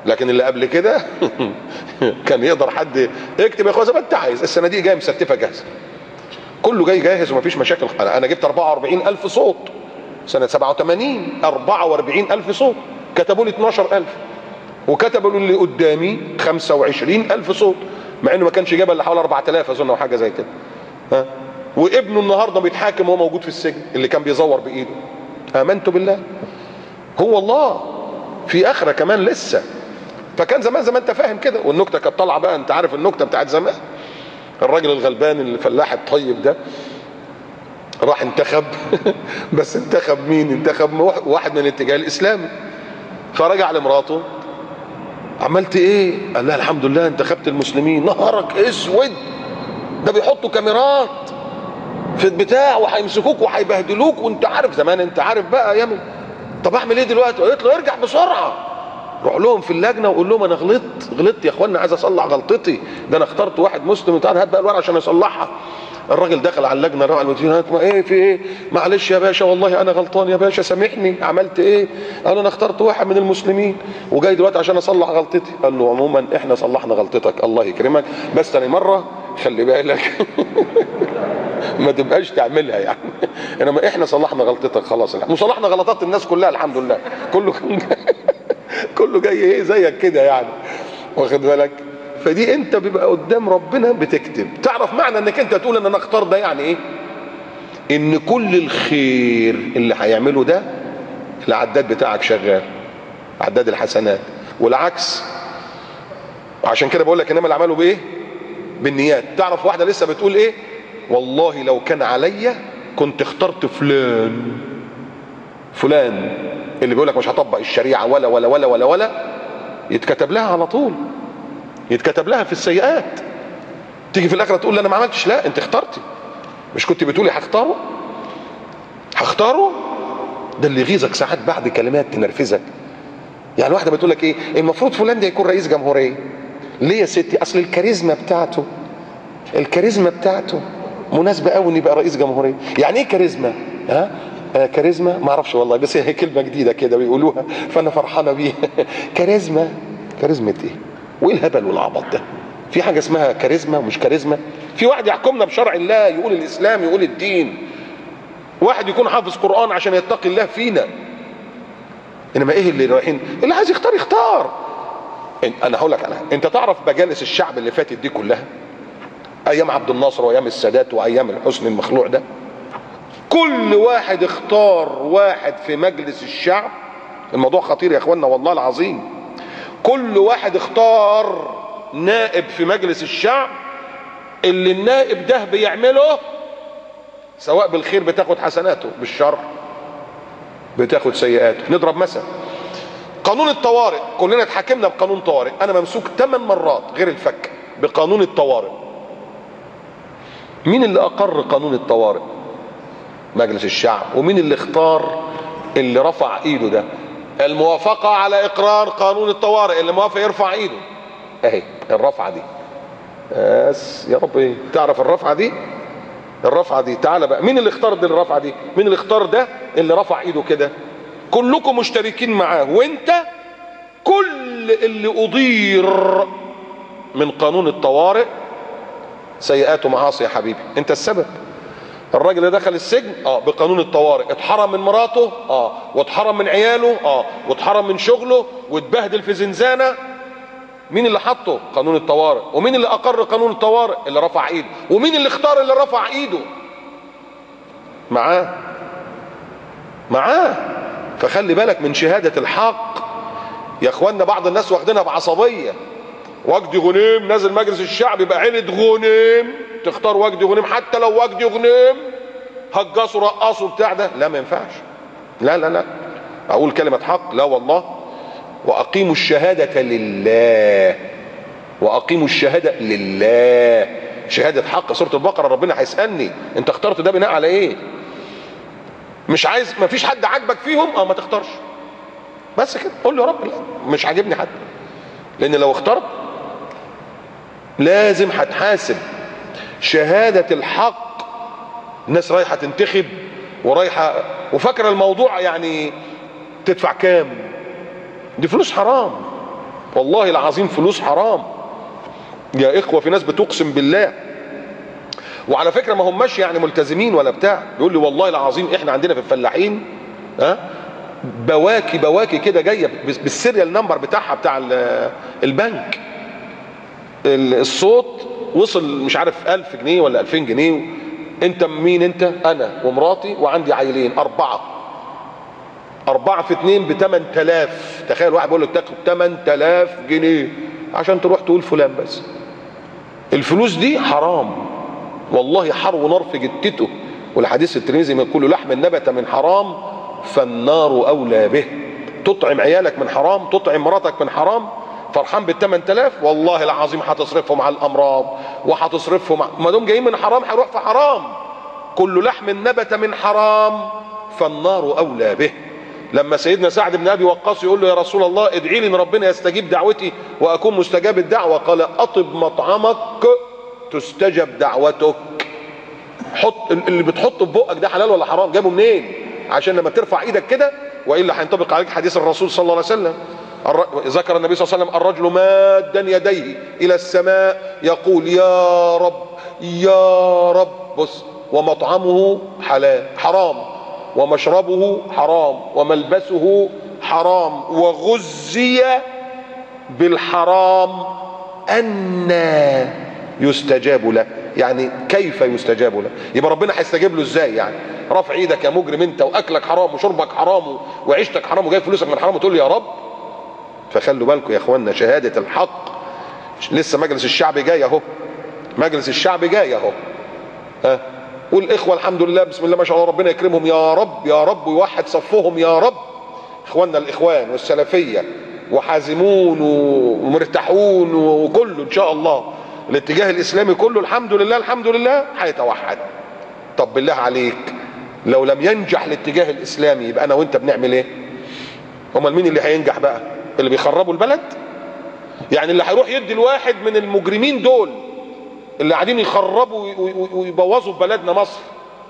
لكن اللي قبل كده كان يقدر حد اكتب يا اخويا زي ما انت عايز، الصناديق جايه مستفه جاهزه، كله جاي جاهز ومفيش مشاكل. انا جبت 44,000 صوت سنه 87، 44,000 صوت، كتبوا لي 12,000 وكتبوا اللي قدامي 25,000 صوت، مع انه ما كانش جاب الا حوالي 4,000 اظن او حاجه زي كده. ها، وابنه النهارده بيتحاكم وهو موجود في السجن، اللي كان بيزور بايده. امنت بالله. هو الله في اخره كمان لسه. فكان زمان زي ما انت فاهم كده، والنكته كانت طالعه بقى، انت عارف النكته بتاعت زمان، الراجل الغلبان الفلاح الطيب ده راح انتخب بس انتخب مين؟ انتخب واحد من الاتجاه الاسلامي. فرجع لمراته، عملت ايه؟ قال لها الحمد لله انتخبت المسلمين. نهارك اسود، ده بيحطوا كاميرات في البتاع وهيمسكوك وهيبهدلوك، وانت عارف زمان، انت عارف بقى ايام. طب اعمل ايه دلوقتي؟ قلت له ارجع بسرعه، روح لهم في اللجنه وقول لهم انا غلطت يا اخوانا، عايز اصلح غلطتي، ده انا اخترت واحد مسلم، تعال هات بقى الورقه عشان يصلحها. الراجل دخل على اللجنه، راح المدير، ايه في ايه؟ معلش يا باشا والله انا غلطان يا باشا سامحني، عملت ايه؟ قال انا اخترت واحد من المسلمين وجاي دلوقتي عشان اصلح غلطتي. قال له عموما احنا صلحنا غلطتك الله يكرمك، بس تاني مره خلي بالك ما تبقاش تعملها يعني. انما احنا صلحنا غلطتك خلاص، وصلحنا غلطات الناس كلها الحمد لله، كله كله جاي ايه زيك كده يعني، واخد بالك؟ فدي انت بيبقى قدام ربنا بتكتب. تعرف معنى انك انت تقول ان انا اختار ده يعني ايه؟ ان كل الخير اللي هيعمله ده العداد بتاعك شغال، عداد الحسنات، والعكس. عشان كده بقول لك انما الاعمال بايه؟ بالنيات. تعرف واحده لسه بتقول ايه؟ والله لو كان عليا كنت اخترت فلان اللي بيقول لك مش هطبق الشريعه ولا ولا ولا ولا ولا، يتكتب لها على طول، يتكتب لها في السيئات. تيجي في الاخره تقول لي انا ما عملتش. لا، انت اخترتي، مش كنت بتقولي هختاره؟ ده اللي يغيظك ساعات بعد كلمات تنرفزك. يعني واحده بتقول لك ايه؟ المفروض فلان ده يكون رئيس جمهوريه. ليه يا ستي؟ اصل الكاريزما بتاعته مناسبه قوي ان يبقى رئيس جمهوريه. يعني ايه كاريزما؟ ها؟ كاريزما ما اعرفش والله، بس هي كلمه جديده كده بيقولوها فانا فرحانه بيها. كاريزما ايه؟ وايه الهبل والعبط ده؟ في حاجه اسمها كاريزما ومش كاريزما؟ في واحد يحكمنا بشرع الله، يقول الاسلام، يقول الدين، واحد يكون حافظ قران عشان يتقي الله فينا. انما ايه اللي رايحين؟ اللي عايز يختار. انا هقول لك انت تعرف مجالس الشعب اللي فاتت دي كلها، ايام عبد الناصر وايام السادات وايام الحسن المخلوع ده، كل واحد اختار واحد في مجلس الشعب. الموضوع خطير يا اخوانا والله العظيم. كل واحد اختار نائب في مجلس الشعب، اللي النائب ده بيعمله سواء بالخير بتاخد حسناته، بالشر بتاخد سيئاته. نضرب مثلا قانون الطوارئ، كلنا اتحاكمنا بقانون طوارئ، انا ممسوك 8 مرات غير الفك بقانون الطوارئ. مين اللي اقر قانون الطوارئ؟ مجلس الشعب. ومين اللي اختار اللي رفع ايده ده؟ الموافقة على اقرار قانون الطوارئ، اللي موافق يرفع ايده اهي الرفعة دي. بس يا رب ايه تعرف الرفعة دي تعالى بقى، مين اللي اختار دي الرفعة دي؟ مين اللي اختار ده اللي رفع ايده كده؟ كلكم مشتركين معاه، وانت كل اللي اضير من قانون الطوارئ سيئاته معاصي يا حبيبي، انت السبب. الراجل اللي دخل السجن بقانون الطوارئ، اتحرم من مراته واتحرم من عياله واتحرم من شغله واتبهدل في زنزانة. مين اللي حطه؟ قانون الطوارئ. ومين اللي اقر قانون الطوارئ؟ اللي رفع ايده. ومين اللي اختار اللي رفع ايده؟ معاه. فخلي بالك من شهادة الحق يا اخوانا. بعض الناس واخدينها بعصبية. وجدي غنيم نازل مجلس الشعب يبقى عيلة غنيم تختار وجدي غنيم، حتى لو وجدي غنيم هجصوا رقصوا بتاع ده. لا ما ينفعش. لا اقول كلمة حق، لا والله. واقيموا الشهادة لله، شهادة حق. سورة البقرة ربنا هيسألني انت اخترت ده بناء على ايه؟ مش عايز، ما فيش حد عاجبك فيهم ما تختارش، بس كده. قول له يا رب لا مش عاجبني حد، لان لو اخترت لازم هتحاسب. شهادة الحق. الناس رايحة تنتخب ورايحة وفاكرة الموضوع يعني تدفع كام؟ دي فلوس حرام. والله العظيم فلوس حرام يا اخوة. في ناس بتقسم بالله، وعلى فكرة ما هماش يعني ملتزمين ولا بتاع، يقول لي والله العظيم احنا عندنا في الفلاحين بواكي كده جاية بالسيريال نمبر بتاعها بتاع البنك، الصوت وصل مش عارف 1000 جنيه ولا 2000 جنيه. انت مين؟ انت انا ومراتي وعندي عيلين، 4 في 2 ب 8000. تخيل واحد بيقول لك تاخد 8000 جنيه عشان تروح تقول فلان بس. الفلوس دي حرام والله، حر ونار في جتته. والحديث الترمذي من كل لحم نبت من حرام فالنار اولى به. تطعم عيالك من حرام، تطعم مراتك من حرام، فرحان بال 8000 والله العظيم هتصرفهم على الامراض وهتصرفهم ما دام جايين من حرام هيروح في حرام. كل لحم نبت من حرام فالنار اولى به. لما سيدنا سعد بن ابي وقاص يقول له يا رسول الله ادعي لي ان ربنا يستجيب دعوتي واكون مستجاب الدعوه، قال اطب مطعمك تستجب دعوتك. حط اللي بتحطه في بقك ده حلال ولا حرام؟ جابه منين؟ عشان لما ترفع ايدك كده والا هينطبق عليك حديث الرسول صلى الله عليه وسلم. ذكر النبي صلى الله عليه وسلم الرجل مادا يديه الى السماء يقول يا رب يا رب، بص، ومطعمه حرام ومشربه حرام وملبسه حرام وغذي بالحرام أنى يستجاب له. يعني كيف يستجاب له؟ يبقى ربنا هيستجيب له ازاي؟ يعني رفع ايدك يا مجرم انت واكلك حرام وشربك حرام وعيشتك حرام وجايب فلوسك من حرام وتقول لي يا رب؟ فخلوا بالكم يا اخوانا، شهادة الحق. لسه مجلس الشعب جاي اهو، مجلس الشعب جاي اهو. والاخوه الحمد لله بسم الله ما شاء الله ربنا يكرمهم يا رب يا رب ويوحد صفهم يا رب. اخواننا الاخوان والسلفيه وحازمون ومرتاحون وكله ان شاء الله الاتجاه الاسلامي كله الحمد لله الحمد لله هيتوحد. طب بالله عليك لو لم ينجح الاتجاه الاسلامي يبقى انا وانت بنعمل ايه؟ امال مين اللي هينجح بقى؟ اللي بيخربوا البلد؟ يعني اللي هيروح يدي الواحد من المجرمين دول اللي قاعدين يخربوا ويبوظوا في بلدنا مصر،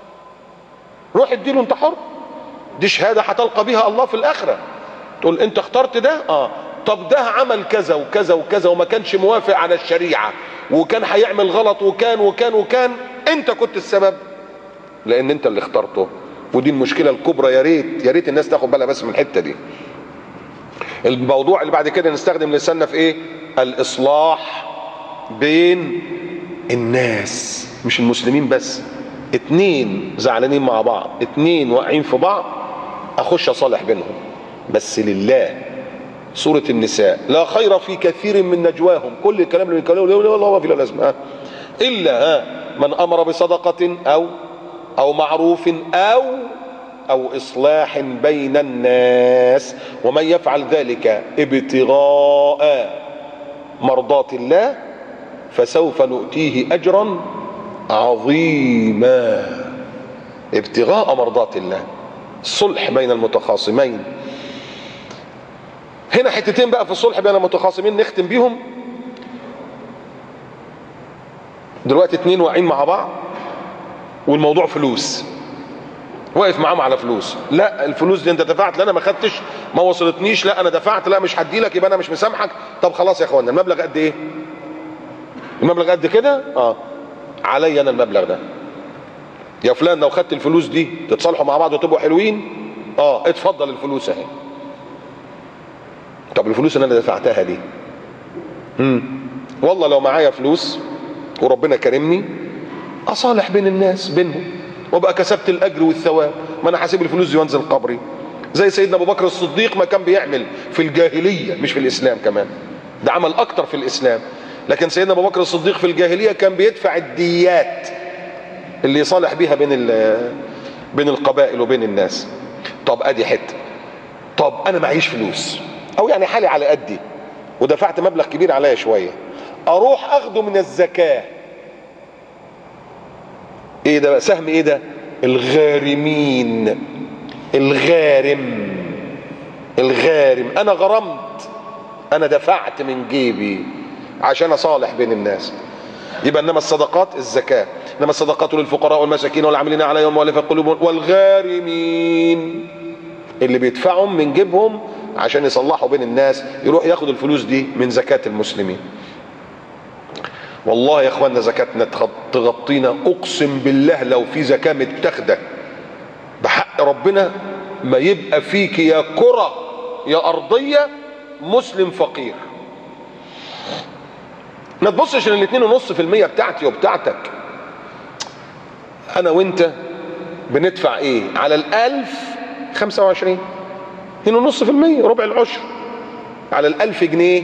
روح اديله انت حر. دي شهاده هتلقى بيها الله في الاخره. تقول انت اخترت ده؟ طب ده عمل كذا وكذا وكذا وما كانش موافق على الشريعه وكان هيعمل غلط وكان وكان وكان، انت كنت السبب لان انت اللي اخترته. ودي المشكله الكبرى. يا ريت يا ريت الناس تاخد بالها بس من الحته دي. الموضوع اللي بعد كده نستخدم لساننا في ايه؟ الاصلاح بين الناس، مش المسلمين بس. 2 زعلانين مع بعض، 2 واقعين في بعض، اخش اصالح بينهم بس لله. سورة النساء لا خير في كثير من نجواهم، كل الكلام اللي بيتكلموا والله ما في له لازمه الا من امر بصدقه او معروف او اصلاح بين الناس ومن يفعل ذلك ابتغاء مرضات الله فسوف نؤتيه اجرا عظيما. ابتغاء مرضات الله، الصلح بين المتخاصمين. هنا حتتين بقى في الصلح بين المتخاصمين نختم بيهم. دلوقتي 2 واقعين مع بعض والموضوع فلوس، واقف معاهم على فلوس. لا الفلوس دي انت دفعت، لا انا ما خدتش ما وصلتنيش، لا انا دفعت، لا مش هدي لك، يبقى انا مش مسامحك. طب خلاص يا اخوانا المبلغ قد ايه؟ المبلغ قد كده؟ علي انا المبلغ ده يا فلان. لو خدت الفلوس دي تتصالحوا مع بعض وتبقوا حلوين، اتفضل الفلوس اهي. طب الفلوس اللي انا دفعتها دي والله لو معايا فلوس وربنا كرمني اصالح بين الناس بينهم وابقى كسبت الاجر والثواب. ما انا هسيب الفلوس دي وانزل قبري زي سيدنا ابو بكر الصديق ما كان بيعمل في الجاهليه، مش في الاسلام كمان، ده عمل اكتر في الاسلام. لكن سيدنا ابو بكر الصديق في الجاهليه كان بيدفع الديات اللي يصالح بيها بين القبائل وبين الناس. طب ادي حته. طب انا معيش فلوس او يعني حالي على قدي ودفعت مبلغ كبير عليا شويه، اروح اخده من الزكاه. ايه ده؟ سهم ايه ده؟ الغارمين. الغارم انا غرمت، انا دفعت من جيبي عشان اصالح بين الناس. يبقى انما الصدقات الزكاه، انما الصدقات للفقراء والمساكين والعاملين عليهم والمؤلفة قلوبهم والغارمين، اللي بيدفعهم من جيبهم عشان يصلحوا بين الناس، يروح ياخد الفلوس دي من زكاة المسلمين. والله يا اخوانا زكاتنا تغطينا، اقسم بالله لو في زكاة متاخده بحق ربنا ما يبقى فيك يا كرة يا ارضية مسلم فقير. ما تبصش ان 2.5% بتاعتي وبتاعتك. انا وانت بندفع ايه على 1000؟ 25. 2.5% ربع العشر على 1000 جنيه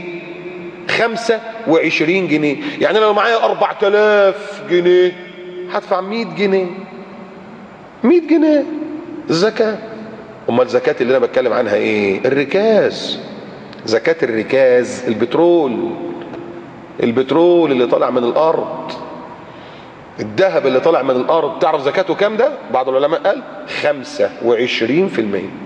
25 جنيه. يعني لو معايا 4000 جنيه هدفع 100 جنيه. 100 جنيه الزكاة. امال الزكاة اللي انا بتكلم عنها ايه؟ الركاز. زكاة الركاز، البترول اللي طالع من الارض، الذهب اللي طالع من الارض. تعرف زكاته كام ده؟ بعض العلماء قال 25%.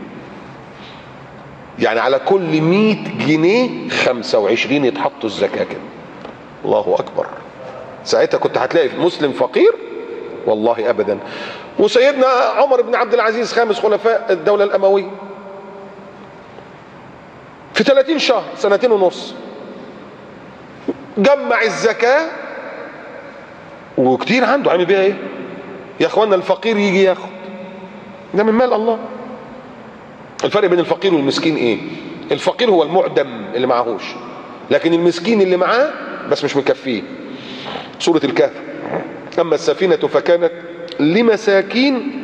يعني على كل 100 جنيه 25 يتحطوا الزكاة كده. الله اكبر. ساعتها كنت هتلاقي مسلم فقير؟ والله ابدا. وسيدنا عمر بن عبد العزيز خامس خلفاء الدولة الاموية في 30 شهر 2.5 سنة جمع الزكاة وكتير عنده. عامل بيها ايه يا اخوانا؟ الفقير يجي ياخد ده من مال الله. الفرق بين الفقير والمسكين ايه؟ الفقير هو المعدم اللي معهوش، لكن المسكين اللي معاه بس مش مكفيه. سورة الكهف: اما السفينة فكانت لمساكين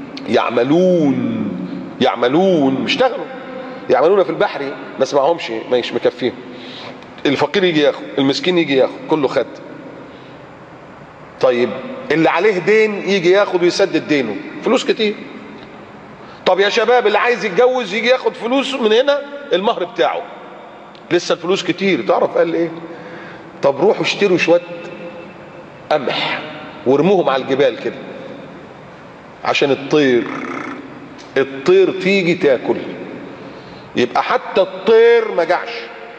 يعملون اشتغلوا يعملون في البحر بس معهمش، مش مكفيهم. الفقير يجي ياخد، المسكين يجي ياخد، كله خد. طيب اللي عليه دين يجي ياخد ويسدد دينه، فلوس كتير. طب يا شباب اللي عايز يتجوز يجي ياخد فلوس من هنا، المهر بتاعه لسه الفلوس كتير. تعرف قال ايه؟ طب روحوا اشتروا شويه قمح وارموهم على الجبال كده عشان الطير تيجي تاكل. يبقى حتى الطير ما جاش.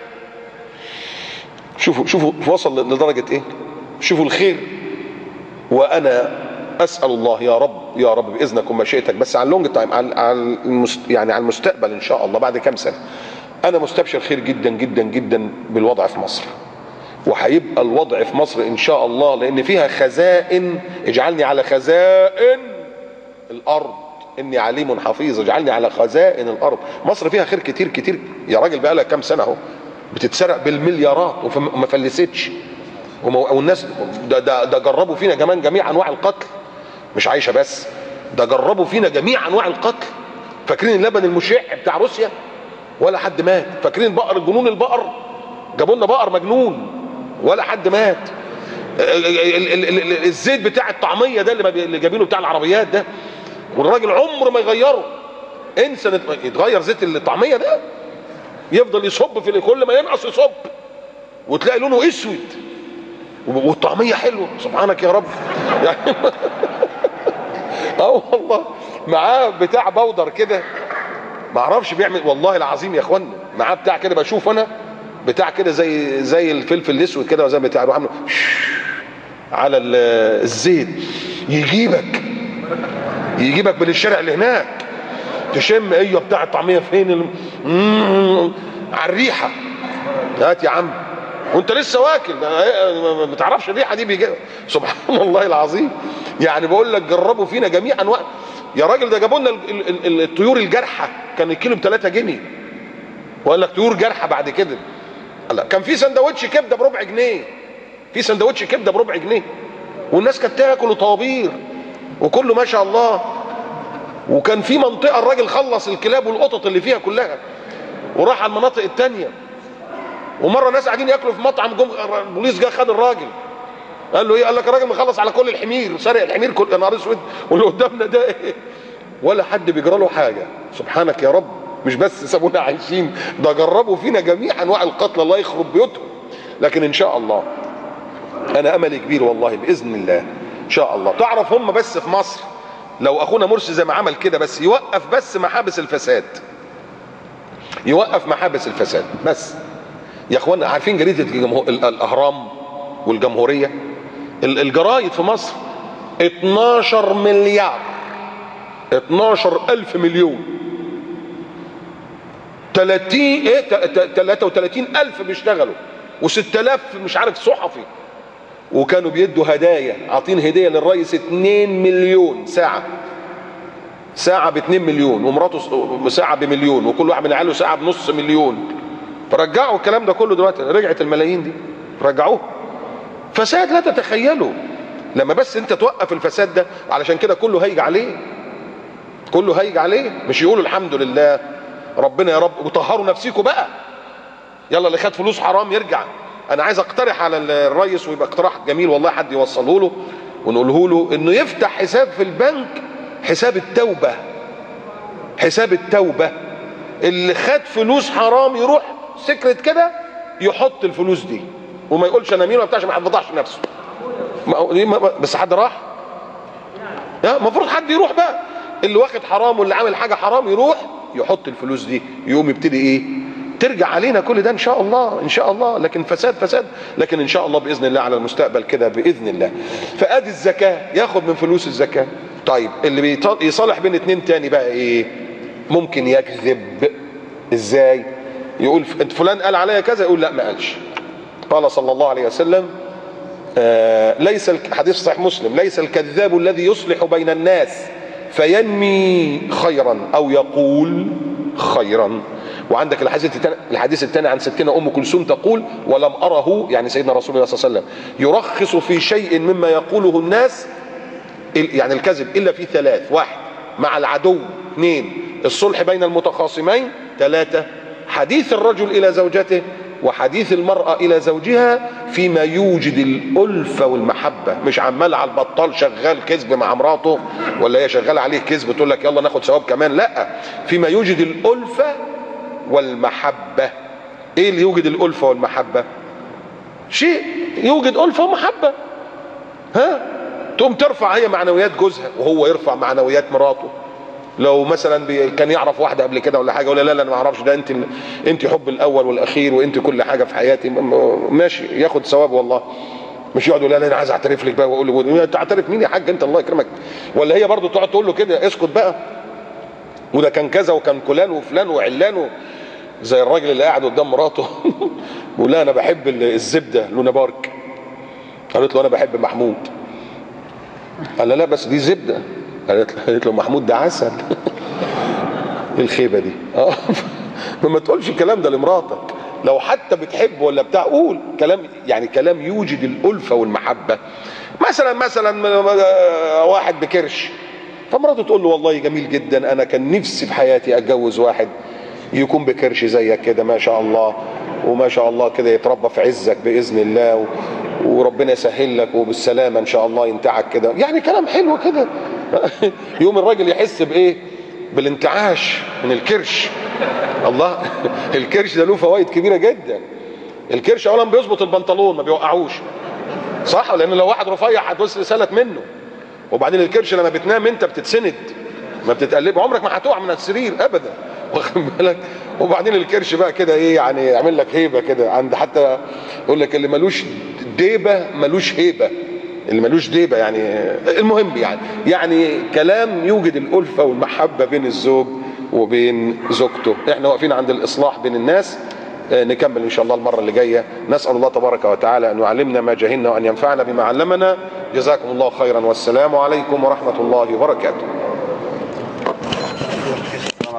شوفوا وصل لدرجه ايه؟ شوفوا الخير. وانا اسال الله يا رب باذنك ومشيئتك، بس على اللونج تايم، يعني على المستقبل ان شاء الله بعد كام سنه، انا مستبشر خير جدا جدا جدا بالوضع في مصر. وهيبقى الوضع في مصر ان شاء الله لان فيها خزائن. اجعلني على خزائن الارض اني عليم حفيظ. اجعلني على خزائن الارض. مصر فيها خير كتير كتير يا راجل. بقى لها كام سنه اهو بتتسرق بالمليارات وما فلستش. والناس ده جربوا فينا كمان جميع انواع القتل، مش عايشه بس، ده جربوا فينا جميع انواع القتل. فاكرين اللبن المشع بتاع روسيا؟ ولا حد مات. فاكرين البقر، جنون البقر؟ جابوا لنا بقر مجنون ولا حد مات. الزيت بتاع الطعميه ده اللي جايبينه بتاع العربيات ده، والراجل عمره ما يغيره. انسى يتغير زيت الطعميه ده، يفضل يصب في كل ما ينقص يصب وتلاقي لونه اسود والطعميه حلوه. سبحانك يا رب يعني والله معاه بتاع بودر كده ما اعرفش بيعمل، والله العظيم يا اخوانا معاه بتاع كده، بشوف انا بتاع كده زي الفلفل الاسود كده، وزي بتاع يروح عامله على الزيت، يجيبك من الشارع اللي هناك تشم ايوه بتاع الطعميه فين على الريحه. هات يا عم وانت لسه واكل ما تعرفش الريحه دي بيجي. سبحان الله العظيم. يعني بقول لك جربوا فينا جميع انواع. يا راجل ده جابوا لنا الطيور الجارحه، كان الكيلو ب3 جنيه، وقال لك طيور جارحه بعد كده. لا كان في سندوتش كبده بربع جنيه، في سندوتش كبده بربع جنيه، والناس كانت تاكل وطوابير وكله ما شاء الله. وكان في منطقه الراجل خلص الكلاب والقطط اللي فيها كلها وراح على المناطق الثانيه. ومره ناس قاعدين ياكلوا في مطعم، البوليس جه خد الراجل قال له ايه؟ قال لك الراجل مخلص على كل الحمير، سارق الحمير كل. يا نهار اسود، واللي قدامنا ده ايه؟ ولا حد بيجرى له حاجه. سبحانك يا رب. مش بس سابونا عايشين، ده جربوا فينا جميع انواع القتل، الله يخرب بيوتهم. لكن ان شاء الله انا املي كبير والله باذن الله ان شاء الله. تعرف هم بس في مصر لو اخونا مرسي زي ما عمل كده بس يوقف بس محابس الفساد، يوقف محابس الفساد بس. يا اخوانا عارفين جريدة الاهرام والجمهورية؟ الجرايد في مصر 12 مليار 12 ألف مليون 30 ايه 33,000 بيشتغلوا و6000 مش عارف صحفي، وكانوا بيدوا هدايا، عاطين هديه للرئيس 2 مليون ساعه، ساعه ب 2 مليون، ومراته ساعه بمليون، وكل واحد من عياله ساعه بنص مليون. فرجعوا الكلام ده كله دلوقتي، رجعت الملايين دي رجعوه. فساد لا تتخيلوا، لما بس انت توقف الفساد ده، علشان كده كله هيجي عليه، كله هيجي عليه. مش يقولوا الحمد لله ربنا يا رب وطهروا نفسيكم بقى، يلا اللي خد فلوس حرام يرجع. انا عايز اقترح على الرئيس، ويبقى اقتراح جميل والله، حد يوصله له ونقوله له، انه يفتح حساب في البنك، حساب التوبه، حساب التوبه. اللي خد فلوس حرام يروح سكرت كده يحط الفلوس دي، وما يقولش انا مين ولا بتاعش، ما يفضحش نفسه. بس حد راح؟ المفروض حد يروح بقى، اللي واخد حرام واللي عامل حاجه حرام يروح يحط الفلوس دي، يقوم يبتدي ايه؟ ترجع علينا كل ده ان شاء الله، ان شاء الله. لكن فساد فساد، لكن ان شاء الله باذن الله على المستقبل كده باذن الله. فادي الزكاه، ياخد من فلوس الزكاه. طيب اللي يصالح بين اتنين تاني بقى ايه؟ ممكن يكذب. ازاي؟ يقول فلان قال عليا كذا، يقول لا ما قالش. قال صلى الله عليه وسلم ليس حديث صحيح مسلم، ليس الكذاب الذي يصلح بين الناس فينمي خيرا او يقول خيرا. وعندك الحديث الثاني عن ستنا ام كلثوم تقول ولم اره، يعني سيدنا رسول الله صلى الله عليه وسلم، يرخص في شيء مما يقوله الناس، يعني الكذب، الا في ثلاث: واحد مع العدو، اثنين الصلح بين المتخاصمين، ثلاثة حديث الرجل الى زوجته وحديث المرأة الى زوجها فيما يوجد الألفة والمحبة. مش عمال على البطال شغال كذب مع مراته، ولا هي شغالة عليه كذب تقول لك يلا ناخد ثواب كمان، لا، فيما يوجد الألفة والمحبة. ايه اللي يوجد الألفة والمحبة؟ شيء يوجد ألفة ومحبة، تقوم ترفع هي معنويات جوزها وهو يرفع معنويات مراته. لو مثلا كان يعرف واحده قبل كده ولا حاجه، ولا لا انا ما اعرفش، ده انت حب الاول والاخير، وانت كل حاجه في حياتي، ماشي، ياخد ثواب والله. مش يقعد يقول لا انا عايز اعترف لك بقى، واقول له تعترف مين يا حاج انت الله يكرمك؟ ولا هي برضه تقعد تقول له كده اسكت بقى، وده كان كذا وكان فلان وفلان وعلان، زي الراجل اللي قاعد قدام مراته بيقول لها انا بحب الزبده لونا بارك، قالت له انا بحب محمود، قال لا بس دي زبده، قالت له محمود ده عسل. ايه الخيبه دي؟ ما تقولش الكلام ده لمراتك، لو حتى بتحب ولا بتاع قول كلام، يعني كلام يوجد الألفة والمحبة. مثلا واحد بكرش، فمراته تقول له والله جميل جدا، انا كان نفسي في حياتي اتجوز واحد يكون بكرش زيك كده ما شاء الله، وما شاء الله كده يتربى في عزك باذن الله، وربنا يسهل لك وبالسلامه ان شاء الله ينتعك كده، يعني كلام حلو كده. يوم الراجل يحس بايه؟ بالانتعاش من الكرش. الله، الكرش ده له فوائد كبيره جدا. الكرش اولا بيظبط البنطلون ما بيوقعوش، صح؟ لان لو واحد رفيع هتبص سلت منه. وبعدين الكرش لما بتنام انت بتتسند، ما بتتقلب، عمرك ما هتقع من السرير ابدا، واخد بالك؟ وبعدين الكرش بقى كده ايه يعني، يعمل لك هيبه كده، عند حتى يقول لك اللي ملوش ديبه ملوش هيبه، اللي ملوش ديبه يعني. المهم يعني كلام يوجد الألفة والمحبة بين الزوج وبين زوجته. احنا واقفين عند الإصلاح بين الناس، نكمل ان شاء الله المرة اللي جاية. نسأل الله تبارك وتعالى ان يعلمنا ما جهلنا وان ينفعنا بما علمنا. جزاكم الله خيرا، والسلام عليكم ورحمة الله وبركاته.